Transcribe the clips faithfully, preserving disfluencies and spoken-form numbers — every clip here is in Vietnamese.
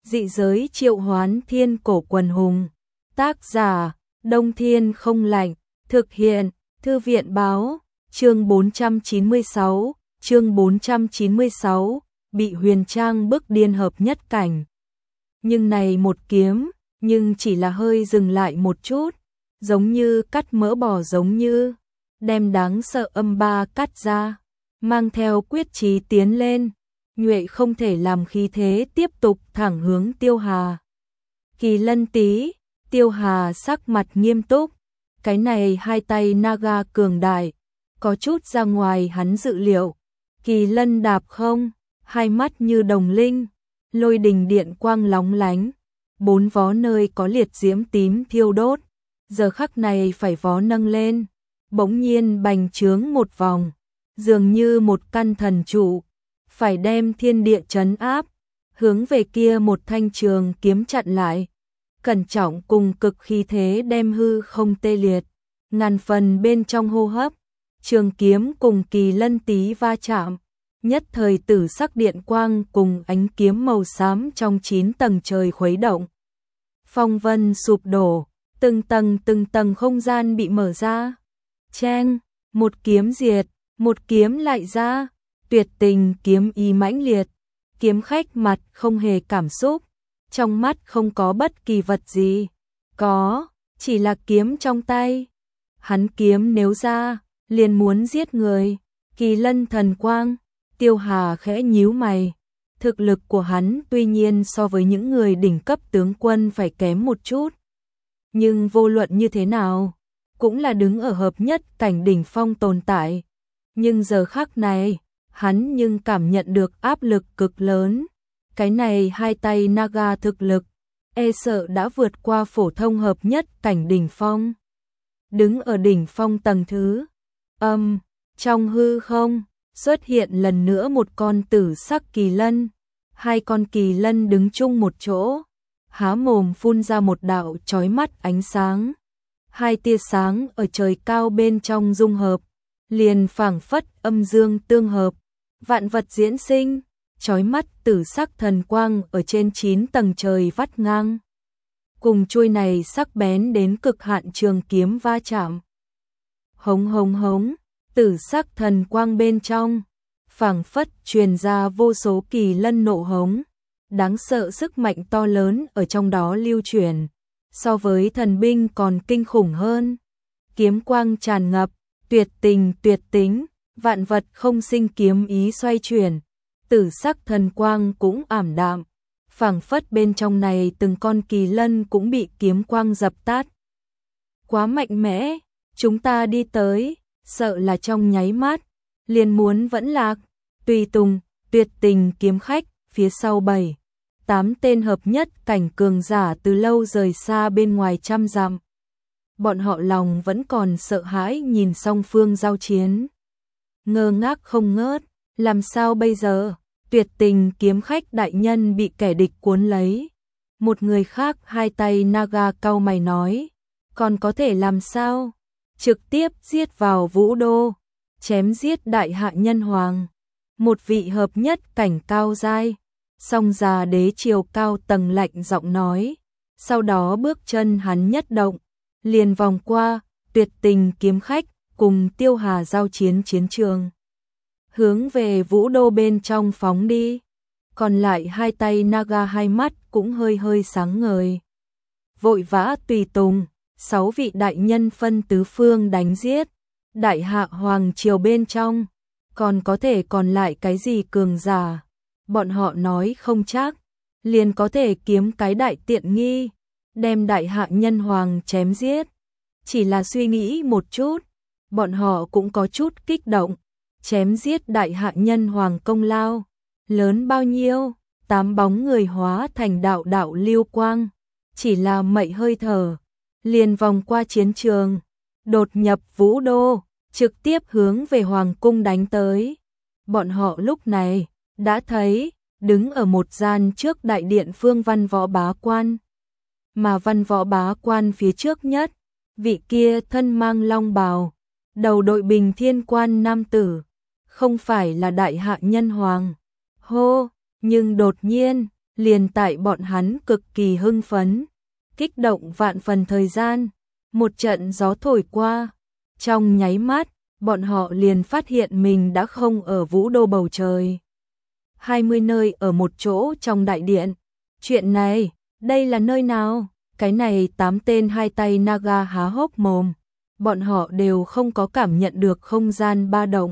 Dị giới triệu hoán thiên cổ quần hùng. Tác giả, Đông Thiên không lạnh. Thực hiện, Thư viện báo. Chương bốn trăm chín mươi sáu, chương bốn trăm chín mươi sáu, bị Huyền Trang bức điên hợp nhất cảnh. Nhưng này một kiếm, nhưng chỉ là hơi dừng lại một chút, giống như cắt mỡ bò, giống như đem đáng sợ âm ba cắt ra, mang theo quyết chí tiến lên. Nhuệ không thể làm khí thế tiếp tục thẳng hướng Tiêu Hà. Kỳ Lân Tý, Tiêu Hà sắc mặt nghiêm túc, cái này hai tay Naga cường đại, có chút ra ngoài hắn dự liệu. Kỳ Lân đạp không, hai mắt như đồng linh, lôi đình điện quang lóng lánh, bốn vó nơi có liệt diễm tím thiêu đốt, giờ khắc này phải vó nâng lên, bỗng nhiên bành trướng một vòng, dường như một căn thần trụ, phải đem thiên địa trấn áp, hướng về kia một thanh trường kiếm chặn lại, cẩn trọng cùng cực khí thế đem hư không tê liệt, ngàn phần bên trong hô hấp, trường kiếm cùng Kỳ Lân Tý va chạm, nhất thời tử sắc điện quang cùng ánh kiếm màu xám trong chín tầng trời khuấy động. Phong vân sụp đổ, từng tầng từng tầng không gian bị mở ra. Cheng, một kiếm diệt, một kiếm lại ra, tuyệt tình kiếm ý mãnh liệt, kiếm khách mặt không hề cảm xúc, trong mắt không có bất kỳ vật gì, có, chỉ là kiếm trong tay. Hắn kiếm nếu ra, liền muốn giết người. Kỳ Lân thần quang, Tiêu Hà khẽ nhíu mày, thực lực của hắn tuy nhiên so với những người đỉnh cấp tướng quân phải kém một chút, nhưng vô luận như thế nào, cũng là đứng ở hợp nhất cảnh đỉnh phong tồn tại. Nhưng giờ khắc này, hắn nhưng cảm nhận được áp lực cực lớn. Cái này hai tay Naga thực lực, e sợ đã vượt qua phổ thông hợp nhất cảnh đỉnh phong. Đứng ở đỉnh phong tầng thứ, âm, trong hư không, xuất hiện lần nữa một con tử sắc kỳ lân. Hai con kỳ lân đứng chung một chỗ, há mồm phun ra một đạo chói mắt ánh sáng. Hai tia sáng ở trời cao bên trong dung hợp, liền phảng phất âm dương tương hợp, vạn vật diễn sinh, chói mắt tử sắc thần quang ở trên chín tầng trời vắt ngang. Cùng chuôi này sắc bén đến cực hạn trường kiếm va chạm. Hống hống hống, tử sắc thần quang bên trong, phảng phất truyền ra vô số kỳ lân nộ hống, đáng sợ sức mạnh to lớn ở trong đó lưu truyền, so với thần binh còn kinh khủng hơn. Kiếm quang tràn ngập, tuyệt tình tuyệt tính, vạn vật không sinh kiếm ý xoay chuyển, tử sắc thần quang cũng ảm đạm, phảng phất bên trong này từng con kỳ lân cũng bị kiếm quang dập tắt. Quá mạnh mẽ, chúng ta đi tới, sợ là trong nháy mắt, liền muốn vẫn lạc. Tùy tùng, tuyệt tình kiếm khách, phía sau bảy, tám tên hợp nhất cảnh cường giả từ lâu rời xa bên ngoài trăm dặm. Bọn họ lòng vẫn còn sợ hãi nhìn song phương giao chiến. Ngơ ngác không ngớt, làm sao bây giờ? Tuyệt tình kiếm khách đại nhân bị kẻ địch cuốn lấy. Một người khác hai tay Naga cau mày nói, còn có thể làm sao? Trực tiếp giết vào Vũ Đô, chém giết đại hạ nhân hoàng. Một vị hợp nhất cảnh cao giai, song già đế triều cao tầng lạnh giọng nói, sau đó bước chân hắn nhất động, liền vòng qua tuyệt tình kiếm khách cùng Tiêu Hà giao chiến chiến trường, hướng về Vũ Đô bên trong phóng đi. Còn lại hai tay Naga hai mắt cũng hơi hơi sáng ngời, vội vã tùy tùng, sáu vị đại nhân phân tứ phương đánh giết. Đại hạ hoàng triều bên trong, còn có thể còn lại cái gì cường giả, bọn họ nói không chắc, liền có thể kiếm cái đại tiện nghi, đem đại hạ nhân hoàng chém giết. Chỉ là suy nghĩ một chút, bọn họ cũng có chút kích động, chém giết đại hạ nhân hoàng công lao, lớn bao nhiêu, tám bóng người hóa thành đạo đạo lưu quang, chỉ là mậy hơi thở, liền vòng qua chiến trường, đột nhập Vũ Đô, trực tiếp hướng về hoàng cung đánh tới. Bọn họ lúc này đã thấy, đứng ở một gian trước đại điện phương văn võ bá quan, mà văn võ bá quan phía trước nhất, vị kia thân mang long bào, đầu đội bình thiên quan nam tử, không phải là đại hạ nhân hoàng. Hô, nhưng đột nhiên, liền tại bọn hắn cực kỳ hưng phấn, kích động vạn phần thời gian, một trận gió thổi qua, trong nháy mắt, bọn họ liền phát hiện mình đã không ở vũ đô bầu trời. hai mươi nơi ở một chỗ trong đại điện. Chuyện này, đây là nơi nào? Cái này tám tên hai tay Naga há hốc mồm, bọn họ đều không có cảm nhận được không gian ba động.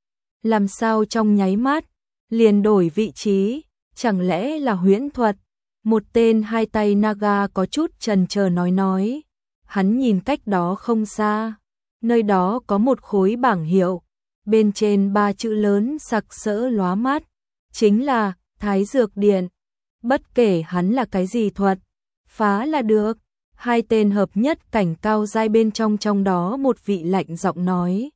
Làm sao trong nháy mắt, liền đổi vị trí, chẳng lẽ là huyễn thuật? Một tên hai tay Naga có chút chần chờ nói nói, hắn nhìn cách đó không xa, nơi đó có một khối bảng hiệu, bên trên ba chữ lớn sặc sỡ lóa mắt, chính là Thái Dược Điện. Bất kể hắn là cái gì thuật, phá là được. Hai tên hợp nhất cảnh cao giai bên trong trong đó một vị lạnh giọng nói.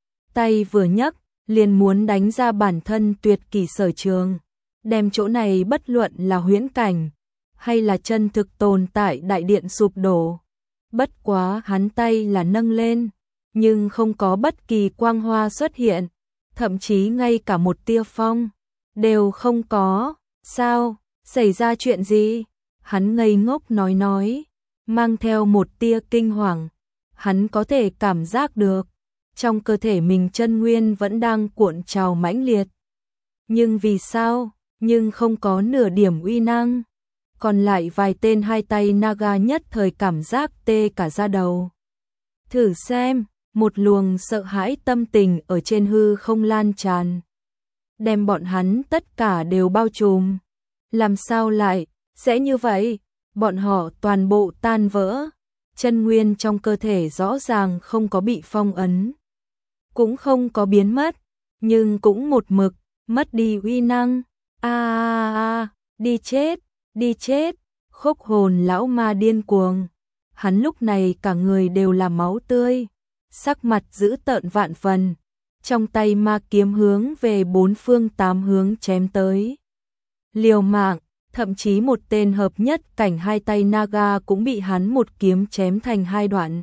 Tay vừa nhấc, liền muốn đánh ra bản thân tuyệt kỳ sở trường, đem chỗ này bất luận là huyễn cảnh hay là chân thực tồn tại đại điện sụp đổ. Bất quá hắn tay là nâng lên, nhưng không có bất kỳ quang hoa xuất hiện, thậm chí ngay cả một tia phong đều không có. Sao? Xảy ra chuyện gì? Hắn ngây ngốc nói nói, mang theo một tia kinh hoàng. Hắn có thể cảm giác được, trong cơ thể mình chân nguyên vẫn đang cuộn trào mãnh liệt. Nhưng vì sao? Nhưng không có nửa điểm uy năng. Còn lại vài tên hai tay Naga nhất thời cảm giác tê cả da đầu. Thử xem, một luồng sợ hãi tâm tình ở trên hư không lan tràn, đem bọn hắn tất cả đều bao trùm. Làm sao lại sẽ như vậy? Bọn họ toàn bộ tan vỡ, chân nguyên trong cơ thể rõ ràng không có bị phong ấn, cũng không có biến mất, nhưng cũng một mực mất đi uy năng. A a a, đi chết, đi chết. Khốc hồn lão ma điên cuồng, hắn lúc này cả người đều là máu tươi, sắc mặt dữ tợn vạn phần, trong tay ma kiếm hướng về bốn phương tám hướng chém tới. Liều mạng, thậm chí một tên hợp nhất cảnh hai tay Naga cũng bị hắn một kiếm chém thành hai đoạn.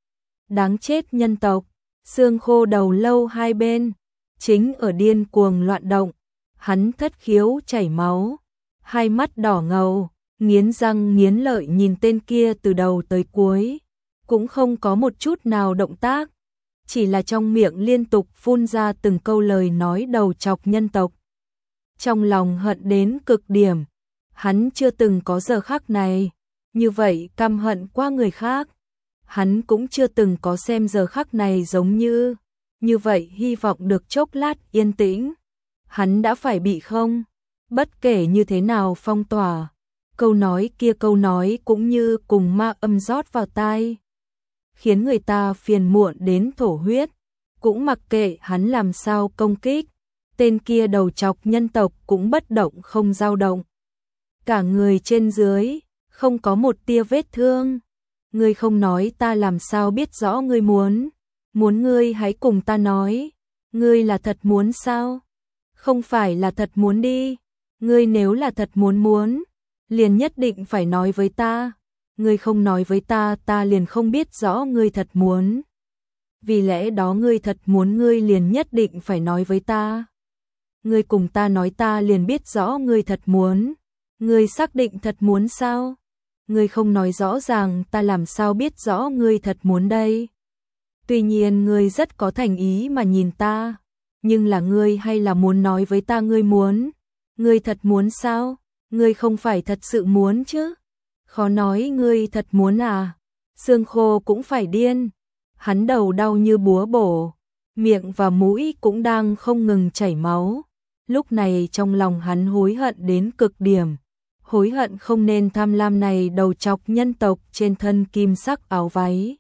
Đáng chết nhân tộc, xương khô đầu lâu hai bên, chính ở điên cuồng loạn động, hắn thất khiếu chảy máu, hai mắt đỏ ngầu, nghiến răng nghiến lợi nhìn tên kia từ đầu tới cuối, cũng không có một chút nào động tác, chỉ là trong miệng liên tục phun ra từng câu lời nói đầu chọc nhân tộc. Trong lòng hận đến cực điểm, hắn chưa từng có giờ khắc này, như vậy căm hận qua người khác. Hắn cũng chưa từng có xem giờ khắc này giống như, như vậy hy vọng được chốc lát yên tĩnh. Hắn đã phải bị không, bất kể như thế nào phong tỏa, câu nói kia câu nói cũng như cùng ma âm rót vào tai, khiến người ta phiền muộn đến thổ huyết, cũng mặc kệ hắn làm sao công kích. Tên kia đầu chọc nhân tộc cũng bất động không dao động. Cả người trên dưới, không có một tia vết thương. Ngươi không nói ta làm sao biết rõ ngươi muốn. Muốn ngươi hãy cùng ta nói. Ngươi là thật muốn sao? Không phải là thật muốn đi. Ngươi nếu là thật muốn muốn, liền nhất định phải nói với ta. Ngươi không nói với ta, ta liền không biết rõ ngươi thật muốn. Vì lẽ đó ngươi thật muốn, ngươi liền nhất định phải nói với ta. Ngươi cùng ta nói ta liền biết rõ ngươi thật muốn. Ngươi xác định thật muốn sao? Ngươi không nói rõ ràng ta làm sao biết rõ ngươi thật muốn đây? Tuy nhiên ngươi rất có thành ý mà nhìn ta, nhưng là ngươi hay là muốn nói với ta ngươi muốn? Ngươi thật muốn sao? Ngươi không phải thật sự muốn chứ? Khó nói ngươi thật muốn à? Xương khô cũng phải điên. Hắn đầu đau như búa bổ, miệng và mũi cũng đang không ngừng chảy máu. Lúc này trong lòng hắn hối hận đến cực điểm, hối hận không nên tham lam này đầu chọc nhân tộc trên thân kim sắc áo váy.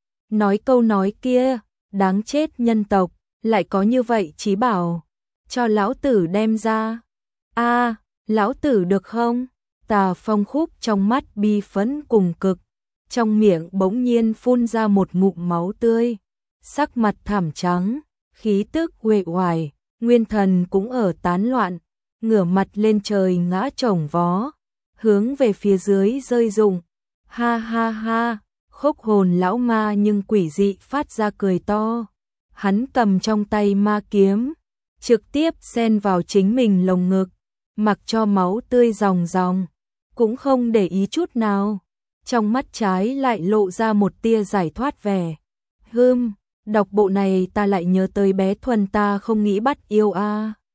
Nói câu nói kia, đáng chết nhân tộc, lại có như vậy chí bảo, cho lão tử đem ra. A, lão tử được không? Tà Phong Khúc trong mắt bi phẫn cùng cực, trong miệng bỗng nhiên phun ra một ngụm máu tươi, sắc mặt thảm trắng, khí tức uể oải. Nguyên thần cũng ở tán loạn, ngửa mặt lên trời ngã chồng vó, hướng về phía dưới rơi rụng. Ha ha ha, khốc hồn lão ma nhưng quỷ dị phát ra cười to. Hắn cầm trong tay ma kiếm, trực tiếp xen vào chính mình lồng ngực, mặc cho máu tươi ròng ròng, cũng không để ý chút nào. Trong mắt trái lại lộ ra một tia giải thoát vẻ. Hừm, đọc bộ này ta lại nhớ tới bé Thuần ta không nghĩ bắt yêu a.